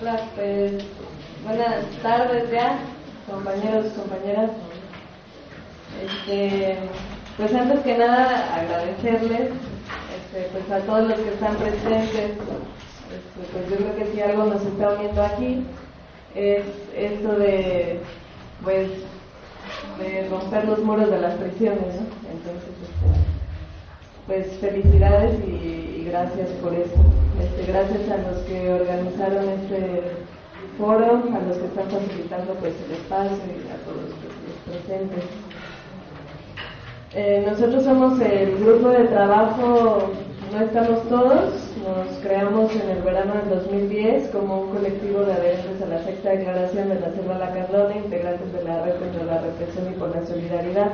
Hola, pues buenas tardes ya, compañeros, compañeras. Pues antes que nada agradecerles pues a todos los que están presentes. Pues yo creo que si algo nos está uniendo aquí es esto de romper los muros de las prisiones, ¿no? Entonces pues felicidades y gracias por eso. Gracias a los que organizaron este foro, a los que están facilitando pues el espacio y a todos los presentes. Nosotros somos el grupo de trabajo No Estamos Todos. Nos creamos en el verano del 2010 como un colectivo de adherentes a la sexta declaración de la Selva Lacandona, integrantes de la Red contra la Represión y por la Solidaridad.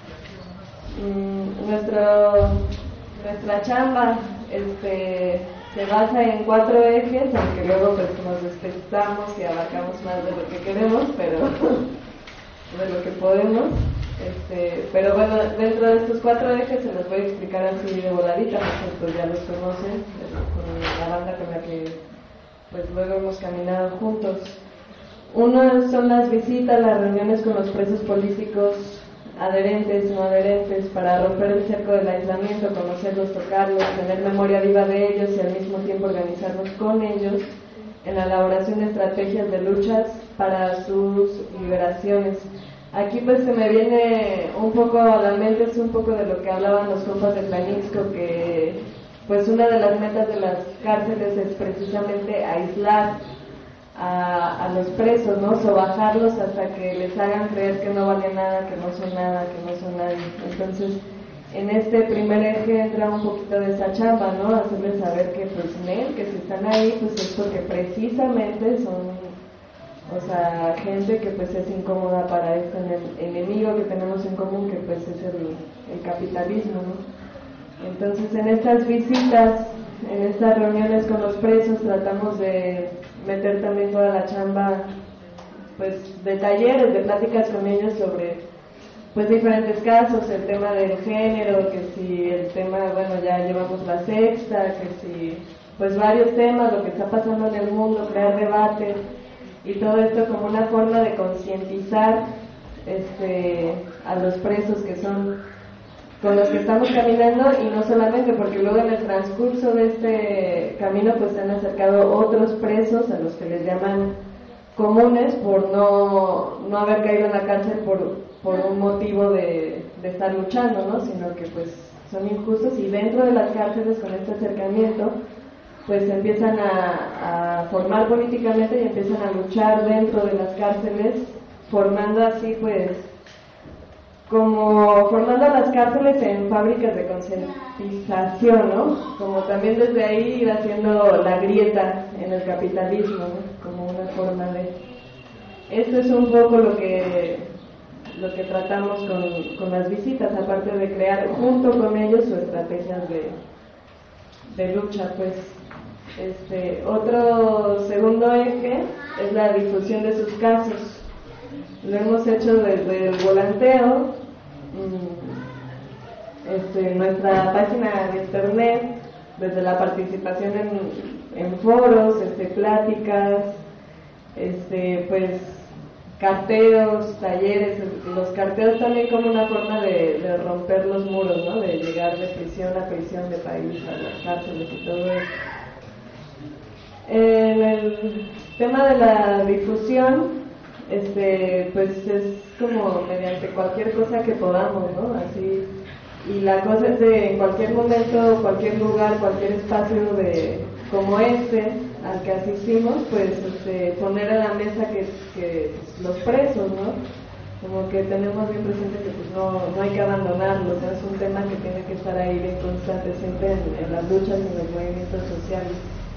Nuestra chamba se basa en 4 ejes, aunque luego pues nos despistamos y abarcamos más de lo que queremos, pero de lo que podemos. Pero bueno, dentro de estos 4 ejes se los voy a explicar así de voladita, pues ya los conocen, con la banda con la que pues luego hemos caminado juntos. Uno son las visitas, las reuniones con los presos políticos, adherentes, no adherentes, para romper el cerco del aislamiento, conocerlos, tocarlos, tener memoria viva de ellos y al mismo tiempo organizarnos con ellos en la elaboración de estrategias de luchas para sus liberaciones. Aquí pues se me viene un poco a la mente, es un poco de lo que hablaban los compas de Planixco, que pues una de las metas de las cárceles es precisamente aislar a los presos, ¿no? Sobajarlos hasta que les hagan creer que no vale nada, que no son nada, que no son nadie. Entonces, en este primer eje entra un poquito de esa chamba, ¿no? Hacerles saber que pues que si están ahí, pues es porque precisamente son, gente que pues es incómoda para este enemigo que tenemos en común, que pues es el capitalismo, ¿no? Entonces, en estas visitas, en estas reuniones con los presos, tratamos de meter también toda la chamba pues de talleres, de pláticas con ellos sobre pues diferentes casos, el tema del género, que si el tema, ya llevamos la sexta, que si pues varios temas, lo que está pasando en el mundo, crear debate y todo esto como una forma de concientizar a los presos que son con los que estamos caminando, y no solamente, porque luego en el transcurso de este camino pues se han acercado otros presos a los que les llaman comunes por no haber caído en la cárcel por un motivo de estar luchando, ¿no? Sino que pues son injustos, y dentro de las cárceles con este acercamiento pues se empiezan a formar políticamente y empiezan a luchar dentro de las cárceles, formando así pues como formando las cárceles en fábricas de concientización, ¿no? Como también desde ahí ir haciendo la grieta en el capitalismo, ¿no? Como una forma de... Esto es un poco lo que tratamos con las visitas, aparte de crear junto con ellos sus estrategias de lucha, pues. Otro segundo eje es la difusión de sus casos. Lo hemos hecho desde el volanteo, nuestra página de internet, desde la participación en foros, pláticas, pues carteos, talleres, los carteos también como una forma de romper los muros, ¿no? De llegar de prisión a prisión, de país a las cárceles y todo eso. En el tema de la difusión, pues es como mediante cualquier cosa que podamos, ¿no? Así, y la cosa es de en cualquier momento, cualquier lugar, cualquier espacio como al que asistimos, pues poner a la mesa que los presos, ¿no? Como que tenemos bien presente que pues no hay que abandonarlos, ¿no? Es un tema que tiene que estar ahí bien constante siempre en las luchas y en los movimientos sociales.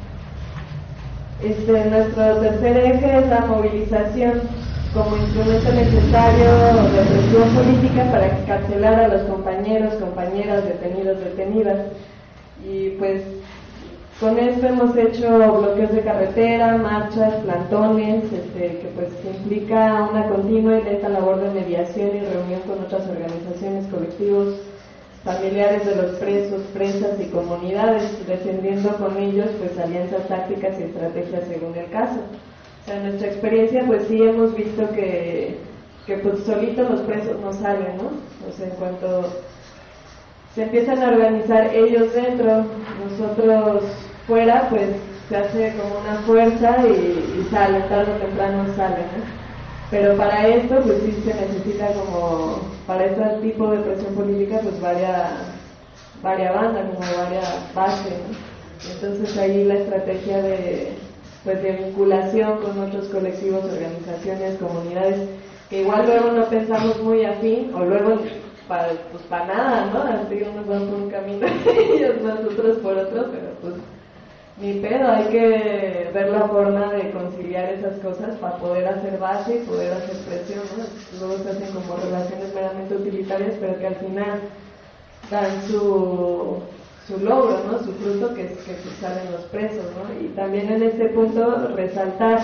Nuestro tercer eje es la movilización como instrumento necesario de presión política para excarcelar a los compañeros, compañeras, detenidos, detenidas. Y pues con esto hemos hecho bloqueos de carretera, marchas, plantones, que pues implica una continua y lenta labor de mediación y reunión con otras organizaciones, colectivos familiares de los presos, presas y comunidades, defendiendo con ellos pues alianzas tácticas y estrategias según el caso. O sea, en nuestra experiencia pues sí hemos visto que pues solitos los presos no salen, ¿no? O sea, en cuanto se empiezan a organizar ellos dentro, nosotros fuera, pues se hace como una fuerza y salen, tarde o temprano salen, ¿no? Pero para esto, pues sí se necesita como, para este tipo de presión política, pues varias bandas, como varias bases, ¿no? Entonces ahí la estrategia de vinculación con otros colectivos, organizaciones, comunidades, que igual luego no pensamos muy afín, o luego para nada, ¿no? Así unos van por un camino y ellos nosotros por otro, pero pues ni pedo, hay que ver la forma de conciliar esas cosas para poder hacer base y poder hacer presión, ¿no? Luego se hacen como relaciones meramente utilitarias, pero que al final dan su logro, ¿no? Su fruto, que salen los presos, ¿no? Y también en este punto resaltar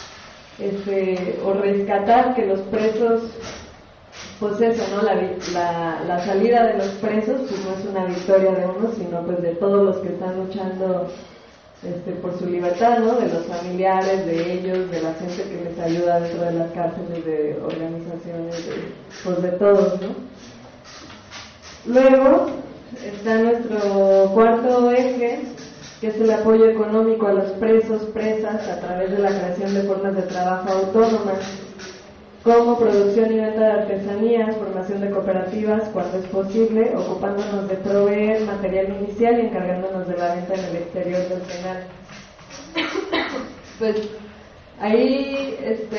o rescatar que los presos, pues eso, ¿no? La salida de los presos pues no es una victoria de uno, sino pues de todos los que están luchando por su libertad, ¿no? De los familiares, de ellos, de la gente que les ayuda dentro de las cárceles, de organizaciones, pues de todos, ¿no? Luego está nuestro cuarto eje, que es el apoyo económico a los presos, presas, a través de la creación de formas de trabajo autónomas, como producción y venta de artesanías, formación de cooperativas, cuando es posible, ocupándonos de proveer material inicial y encargándonos de la venta en el exterior del penal. Pues ahí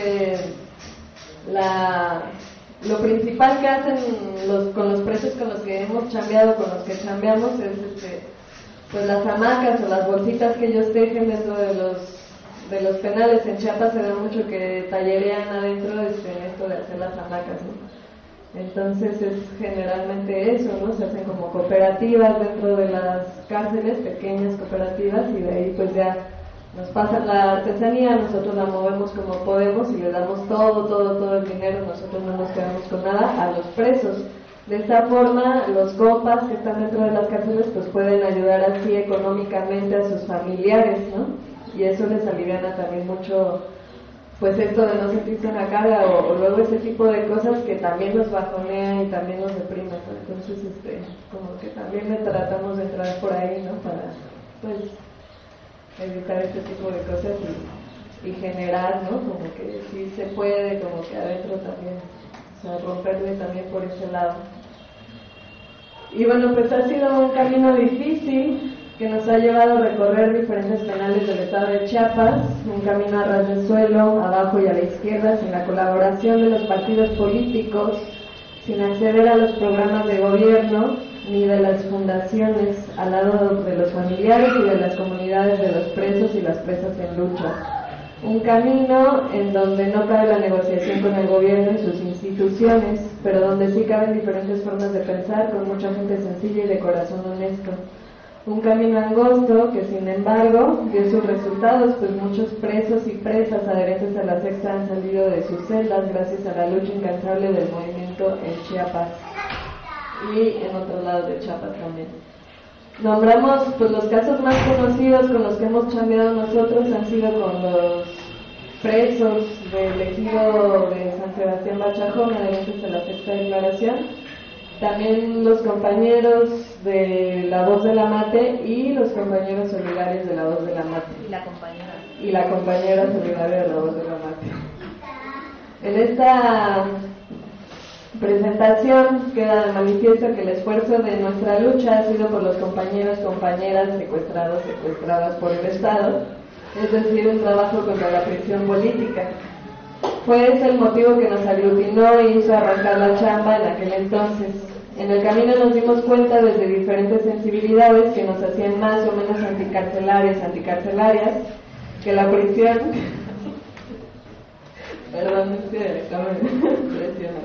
lo principal que hacen con los presos con los que hemos chambeado, con los que chambeamos, es pues las hamacas o las bolsitas que ellos tejen dentro de los penales. En Chiapas se ve mucho que tallerean adentro en esto de hacer las hamacas, ¿no? Entonces es generalmente eso, ¿no? Se hacen como cooperativas dentro de las cárceles, pequeñas cooperativas, y de ahí pues ya nos pasan la artesanía, nosotros la movemos como podemos y le damos todo el dinero, nosotros no nos quedamos con nada, a los presos. De esta forma, los compas que están dentro de las cárceles pues pueden ayudar así económicamente a sus familiares, ¿no? Y eso les aliviana también mucho, pues esto de no sentirse una carga o luego ese tipo de cosas que también los bajonea y también los deprime, ¿no? Entonces, como que también le tratamos de entrar por ahí, ¿no? Para, pues, evitar este tipo de cosas y generar, ¿no? Como que sí se puede, como que adentro también, o sea, romperle también por ese lado. Y bueno, pues ha sido un camino difícil que nos ha llevado a recorrer diferentes penales del estado de Chiapas, un camino a ras de suelo, abajo y a la izquierda, sin la colaboración de los partidos políticos, sin acceder a los programas de gobierno ni de las fundaciones, al lado de los familiares y de las comunidades de los presos y las presas en lucha. Un camino en donde no cabe la negociación con el gobierno y sus instituciones, pero donde sí caben diferentes formas de pensar, con mucha gente sencilla y de corazón honesto. Un camino angosto que, sin embargo, dio sus resultados, pues muchos presos y presas adherentes a la secta han salido de sus celdas gracias a la lucha incansable del movimiento en Chiapas y en otros lados de Chiapas también. Nombramos, pues los casos más conocidos con los que hemos chambeado nosotros han sido con los presos del ejido de San Sebastián Bachajón, adherentes a la sexta declaración, también los compañeros de La Voz de la Mate y los compañeros solidarios de La Voz de la Mate. Y la compañera solidaria de La Voz de la Mate. En esta presentación queda de manifiesto que el esfuerzo de nuestra lucha ha sido por los compañeros, compañeras secuestrados, secuestradas por el Estado, es decir, un trabajo contra la prisión política. Fue ese el motivo que nos aglutinó e hizo arrancar la chamba en aquel entonces. En el camino nos dimos cuenta desde diferentes sensibilidades que nos hacían más o menos anticarcelarias, que la prisión... Perdón, es que acabo de presionar.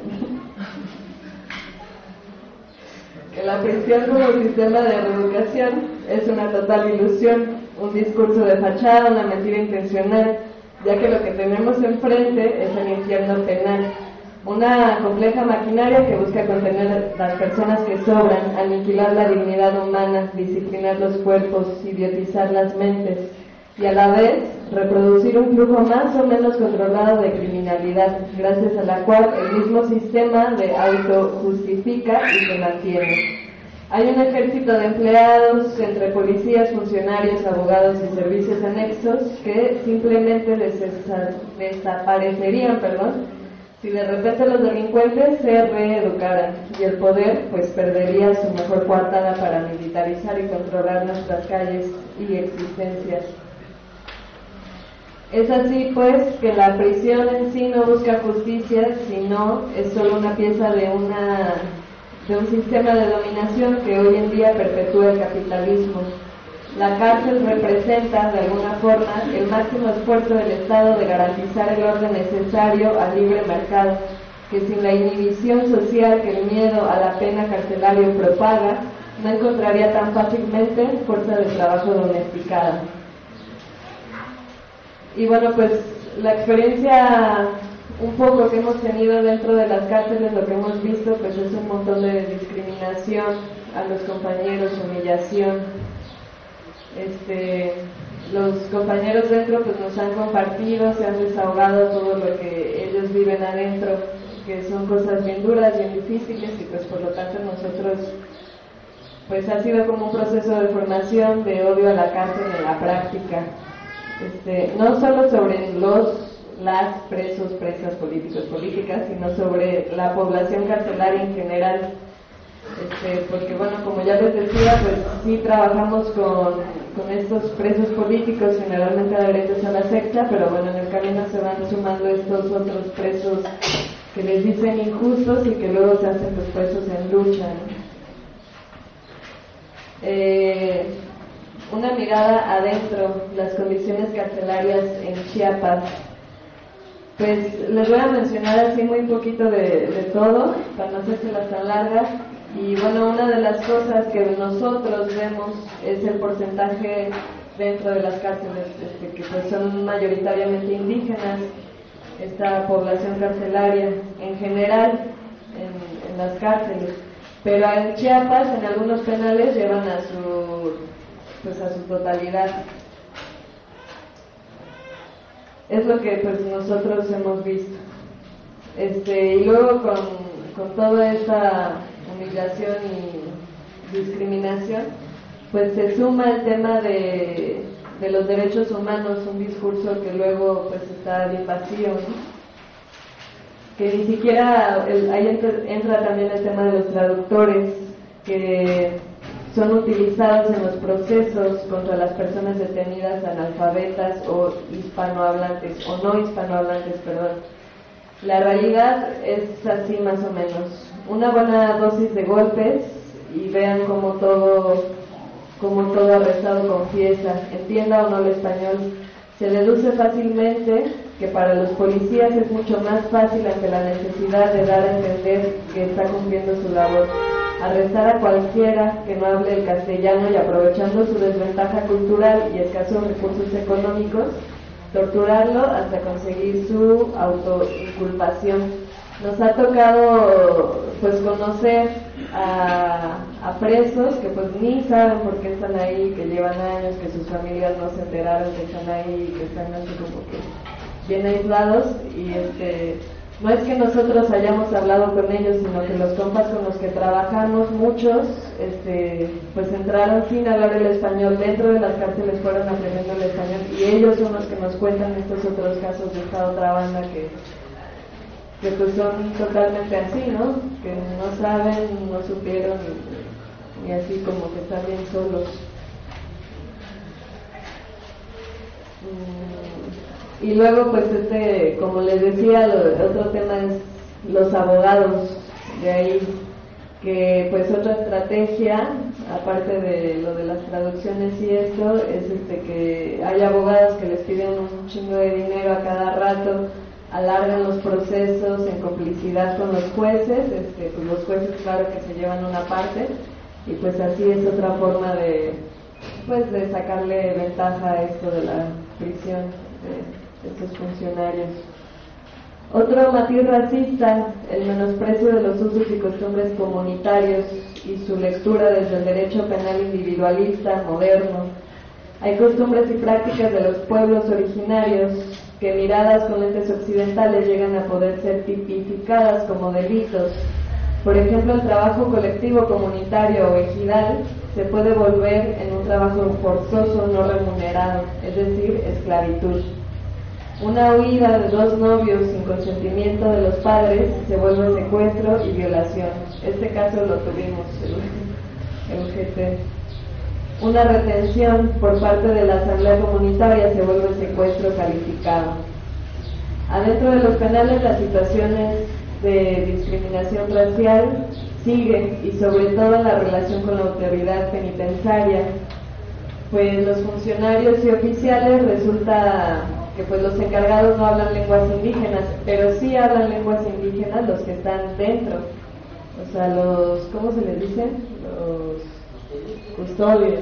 Que la prisión como sistema de reeducación es una total ilusión, un discurso de fachada, una mentira intencional, ya que lo que tenemos enfrente es el infierno penal, Una compleja maquinaria que busca contener las personas que sobran, aniquilar la dignidad humana, disciplinar los cuerpos, idiotizar las mentes y a la vez reproducir un flujo más o menos controlado de criminalidad, gracias a la cual el mismo sistema se autojustifica y se mantiene. Hay un ejército de empleados entre policías, funcionarios, abogados y servicios anexos que simplemente desaparecerían, si de repente los delincuentes se reeducaran, y el poder pues perdería su mejor coartada para militarizar y controlar nuestras calles y existencias. Es así pues que la prisión en sí no busca justicia, sino es solo una pieza de un sistema de dominación que hoy en día perpetúa el capitalismo. La cárcel representa, de alguna forma, el máximo esfuerzo del Estado de garantizar el orden necesario al libre mercado, que sin la inhibición social que el miedo a la pena carcelaria propaga, no encontraría tan fácilmente fuerza de trabajo domesticada. Y bueno, pues la experiencia un poco que hemos tenido dentro de las cárceles, lo que hemos visto pues es un montón de discriminación a los compañeros, humillación. Los compañeros dentro pues nos han compartido, se han desahogado todo lo que ellos viven adentro, que son cosas bien duras, bien difíciles, y pues por lo tanto nosotros pues ha sido como un proceso de formación de odio a la cárcel en la práctica. No solo sobre las presos, presas, políticos, políticas, sino sobre la población carcelaria en general, porque bueno, como ya les decía, pues sí trabajamos con estos presos políticos generalmente adherentes a la secta, pero bueno, en el camino se van sumando estos otros presos que les dicen injustos y que luego se hacen los presos en lucha, ¿no? Una mirada adentro, las condiciones carcelarias en Chiapas. Pues les voy a mencionar así muy poquito de todo, para no hacérselas tan largas. Y bueno, una de las cosas que nosotros vemos es el porcentaje dentro de las cárceles, que pues son mayoritariamente indígenas, esta población carcelaria en general en las cárceles. Pero en Chiapas, en algunos penales, llevan a su totalidad. Es lo que pues nosotros hemos visto. Y luego con toda esta humillación y discriminación, pues se suma el tema de los derechos humanos, un discurso que luego pues está bien vacío, ¿no? Que ni siquiera ahí entra también el tema de los traductores, que son utilizados en los procesos contra las personas detenidas analfabetas o hispanohablantes, o no hispanohablantes, perdón. La realidad es así más o menos. Una buena dosis de golpes y vean cómo todo arrestado confiesa, entienda o no el español. Se deduce fácilmente que para los policías es mucho más fácil ante la necesidad de dar a entender que está cumpliendo su labor. Arrestar a cualquiera que no hable el castellano y aprovechando su desventaja cultural y escasos recursos económicos, torturarlo hasta conseguir su autoinculpación. Nos ha tocado pues conocer a presos que pues ni saben por qué están ahí, que llevan años, que sus familias no se enteraron que están ahí, que están así como que bien aislados, y no es que nosotros hayamos hablado con ellos, sino que los compas con los que trabajamos, muchos, pues entraron sin hablar el español, dentro de las cárceles fueron aprendiendo el español, y ellos son los que nos cuentan estos otros casos de esta otra banda que pues son totalmente así, ¿no? Que no saben, no supieron, y así como que están bien solos. Y luego pues como les decía, otro tema es los abogados de ahí, que pues otra estrategia, aparte de lo de las traducciones y esto, es que hay abogados que les piden un chingo de dinero a cada rato, alargan los procesos en complicidad con los jueces, pues los jueces claro que se llevan una parte, y pues así es otra forma de sacarle ventaja a esto de la prisión de estos funcionarios. Otro matiz racista, el menosprecio de los usos y costumbres comunitarios y su lectura desde el derecho penal individualista, moderno. Hay costumbres y prácticas de los pueblos originarios que, miradas con lentes occidentales, llegan a poder ser tipificadas como delitos. Por ejemplo, el trabajo colectivo comunitario o ejidal se puede volver en un trabajo forzoso no remunerado, es decir, esclavitud. Una huida de dos novios sin consentimiento de los padres se vuelve secuestro y violación. Este caso lo tuvimos el GT. Una retención por parte de la asamblea comunitaria se vuelve secuestro calificado. Adentro de los penales las situaciones de discriminación racial siguen, y sobre todo en la relación con la autoridad penitenciaria, pues los funcionarios y oficiales resulta que pues los encargados no hablan lenguas indígenas, pero sí hablan lenguas indígenas los que están dentro, o sea, los, ¿cómo se les dice? Los custodios.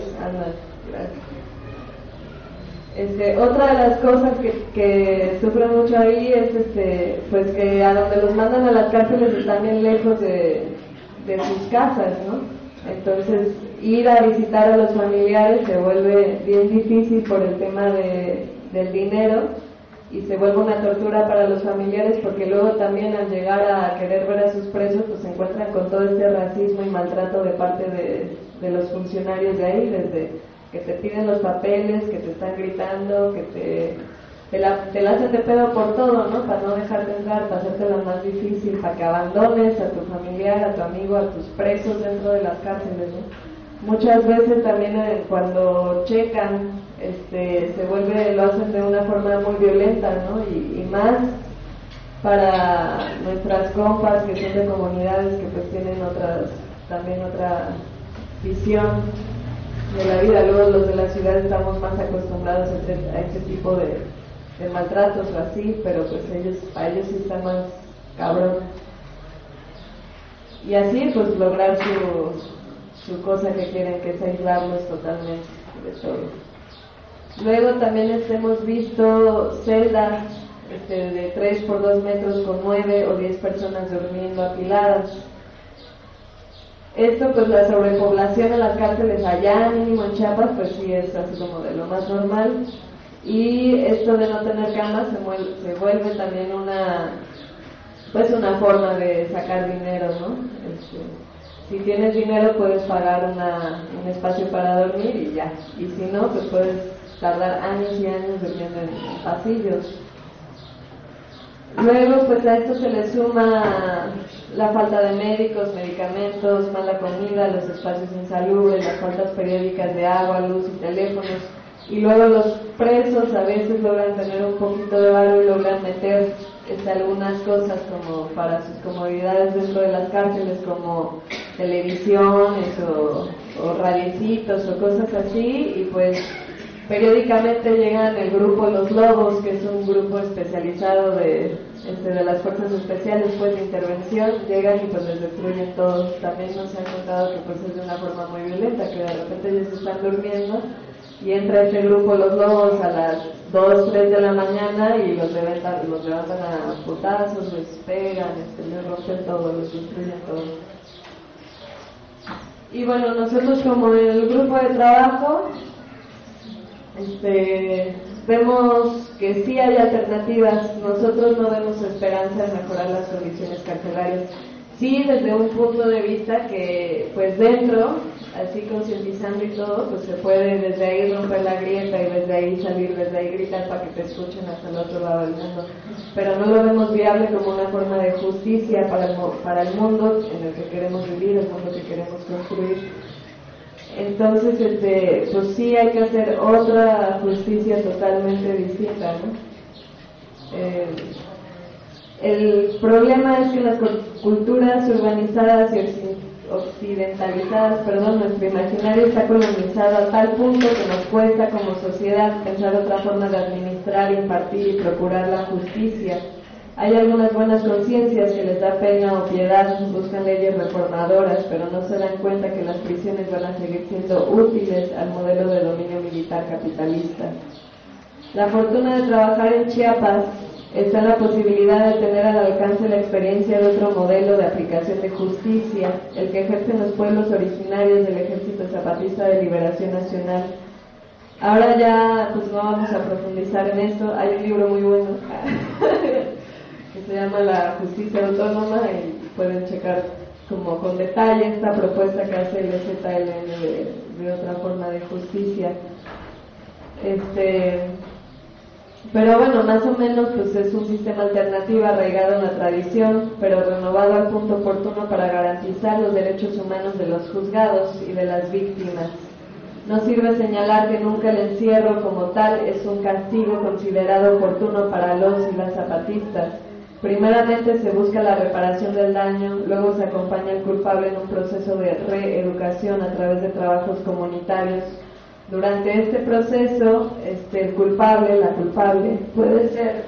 Otra de las cosas que sufren mucho ahí es pues que a donde los mandan a las cárceles están bien lejos de sus casas, ¿no? Entonces ir a visitar a los familiares se vuelve bien difícil por el tema del dinero, y se vuelve una tortura para los familiares, porque luego también al llegar a querer ver a sus presos pues se encuentran con todo este racismo y maltrato de parte de los funcionarios de ahí, desde que te piden los papeles, que te están gritando, que te la hacen de pedo por todo, ¿no? Para no dejarte entrar, para hacerte lo más difícil, para que abandones a tu familiar, a tu amigo, a tus presos dentro de las cárceles, ¿no? Muchas veces también cuando checan, lo hacen de una forma muy violenta, ¿no? Y más para nuestras compas que son de comunidades que pues tienen también otra visión de la vida. Luego los de la ciudad estamos más acostumbrados a este tipo de maltratos o así, pero pues a ellos sí está más cabrón. Y así pues lograr su cosa que quieren, que es aislarlos totalmente de todo. Luego también hemos visto celdas de 3 por 2 metros con 9 o 10 personas durmiendo apiladas. Esto pues la sobrepoblación en las cárceles allá, mínimo en Chiapas, pues sí es así como de lo más normal. Y esto de no tener camas se vuelve también una forma de sacar dinero, ¿no? Si tienes dinero puedes pagar un espacio para dormir y ya. Y si no, pues puedes tardar años y años durmiendo en pasillos. Luego, pues a esto se le suma la falta de médicos, medicamentos, mala comida, los espacios insalubres, las faltas periódicas de agua, luz y teléfonos. Y luego los presos a veces logran tener un poquito de varo y logran meter algunas cosas como para sus comodidades dentro de las cárceles, como televisiones o radiecitos o cosas así, y pues periódicamente llegan el grupo Los Lobos, que es un grupo especializado de las fuerzas especiales pues de intervención, llegan y pues les destruyen todos. También nos han contado que pues es de una forma muy violenta, que de repente ellos están durmiendo y entra este grupo Los Lobos a las 2, 3 de la mañana y los levantan a putazos, les pegan, les rompen todo, les destruyen todo. Y bueno, nosotros como el grupo de trabajo vemos que sí hay alternativas. Nosotros no vemos esperanza en mejorar las condiciones carcelarias. Sí, desde un punto de vista que pues dentro, así concientizando y todo, pues se puede desde ahí romper la grieta y desde ahí salir, desde ahí gritar para que te escuchen hasta el otro lado del mundo. Pero no lo vemos viable como una forma de justicia para el mundo en el que queremos vivir, el mundo que queremos construir. Entonces, pues sí hay que hacer otra justicia totalmente distinta, ¿no? El problema es que las culturas urbanizadas y occidentalizadas, nuestro imaginario está colonizado a tal punto que nos cuesta como sociedad pensar otra forma de administrar, impartir y procurar la justicia. Hay algunas buenas conciencias que les da pena o piedad, buscan leyes reformadoras, pero no se dan cuenta que las prisiones van a seguir siendo útiles al modelo de dominio militar capitalista. La fortuna de trabajar en Chiapas está la posibilidad de tener al alcance la experiencia de otro modelo de aplicación de justicia, el que ejercen los pueblos originarios del Ejército Zapatista de Liberación Nacional. Ahora ya pues no vamos a profundizar en esto, hay un libro muy bueno que se llama La Justicia Autónoma y pueden checar como con detalle esta propuesta que hace el EZLN de otra forma de justicia. Pero bueno, más o menos pues es un sistema alternativo arraigado en la tradición, pero renovado al punto oportuno para garantizar los derechos humanos de los juzgados y de las víctimas. No sirve señalar que nunca el encierro como tal es un castigo considerado oportuno para los y las zapatistas. Primeramente se busca la reparación del daño, luego se acompaña al culpable en un proceso de reeducación a través de trabajos comunitarios. Durante este proceso, el culpable, la culpable, puede ser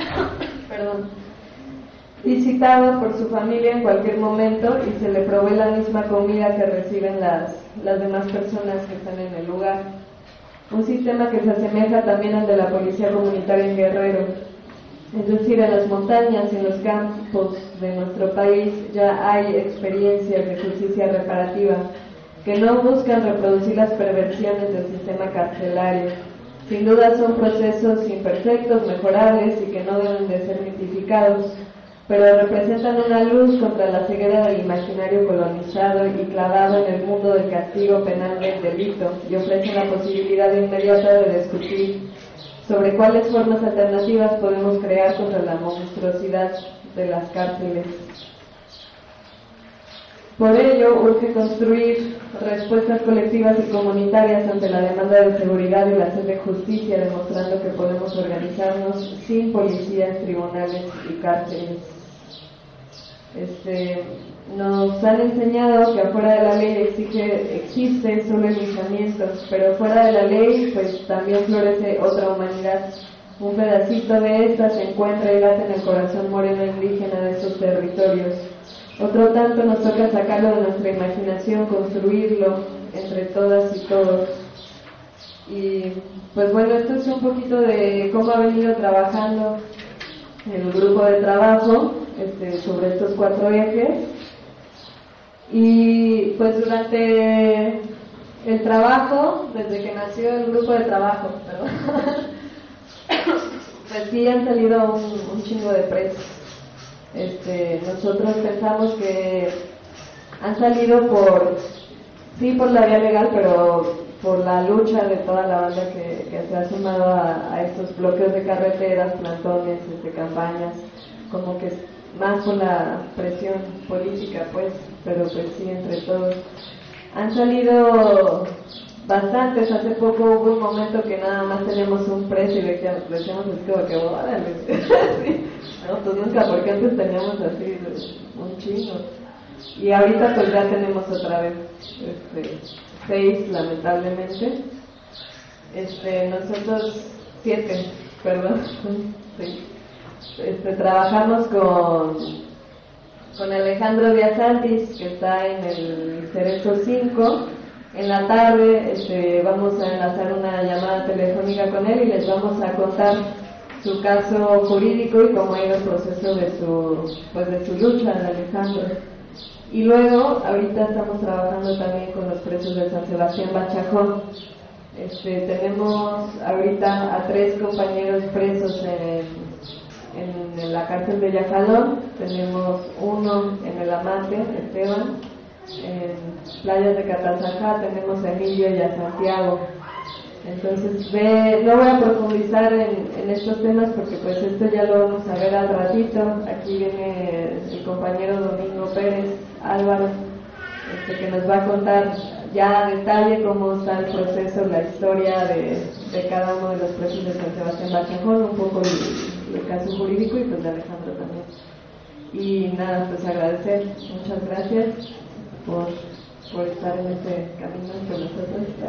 visitado por su familia en cualquier momento y se le provee la misma comida que reciben las demás personas que están en el lugar. Un sistema que se asemeja también al de la policía comunitaria en Guerrero. Es decir, en las montañas y en los campos de nuestro país ya hay experiencias de justicia reparativa que no buscan reproducir las perversiones del sistema carcelario. Sin duda son procesos imperfectos, mejorables y que no deben de ser mitificados, pero representan una luz contra la ceguera del imaginario colonizado y clavado en el mundo del castigo penal del delito y ofrecen la posibilidad inmediata de discutir sobre cuáles formas alternativas podemos crear contra la monstruosidad de las cárceles. Por ello, urge construir respuestas colectivas y comunitarias ante la demanda de seguridad y la sed de justicia, demostrando que podemos organizarnos sin policías, tribunales y cárceles. Nos han enseñado que afuera de la ley existe solo el linchamiento, pero fuera de la ley pues también florece otra humanidad. Un pedacito de esta se encuentra y late en el corazón moreno indígena de esos territorios. Otro tanto nos toca sacarlo de nuestra imaginación, construirlo entre todas y todos. Y pues bueno, esto es un poquito de cómo ha venido trabajando el grupo de trabajo sobre estos 4 ejes. Y pues durante el trabajo, desde que nació el grupo de trabajo, pues sí han salido un chingo de presos. Nosotros pensamos que han salido por la vía legal, pero por la lucha de toda la banda que se ha sumado a estos bloqueos de carreteras, plantones, campañas, como que más por la presión política, pues, pero pues sí, entre todos. Han salido bastantes. Hace poco hubo un momento que nada más teníamos un precio y decíamos así como que órale. Sí. No, pues nunca, porque antes teníamos así un chingo. Y ahorita pues ya tenemos otra vez 6, lamentablemente. Nosotros 7, perdón. Sí. Trabajamos con Alejandro Díaz Santis, que está en el Cerezo 5. En la tarde vamos a enlazar una llamada telefónica con él y les vamos a contar su caso jurídico y cómo ha ido el proceso de su lucha de Alejandro. Y luego, ahorita estamos trabajando también con los presos de San Sebastián Bachajón. Tenemos ahorita a 3 compañeros presos en la cárcel de Yajadón. Tenemos uno en el Amate, Esteban. En Playas de Catazajá tenemos a Emilio y a Santiago. Entonces no voy a profundizar en estos temas porque pues esto ya lo vamos a ver al ratito. Aquí viene el compañero Domingo Pérez Álvaro, que nos va a contar ya a detalle cómo está el proceso, la historia de cada uno de los presos de San Sebastián Bachajón, un poco el caso jurídico y pues de Alejandro también. Y nada, pues agradecer, muchas gracias por estar en este camino con nosotros.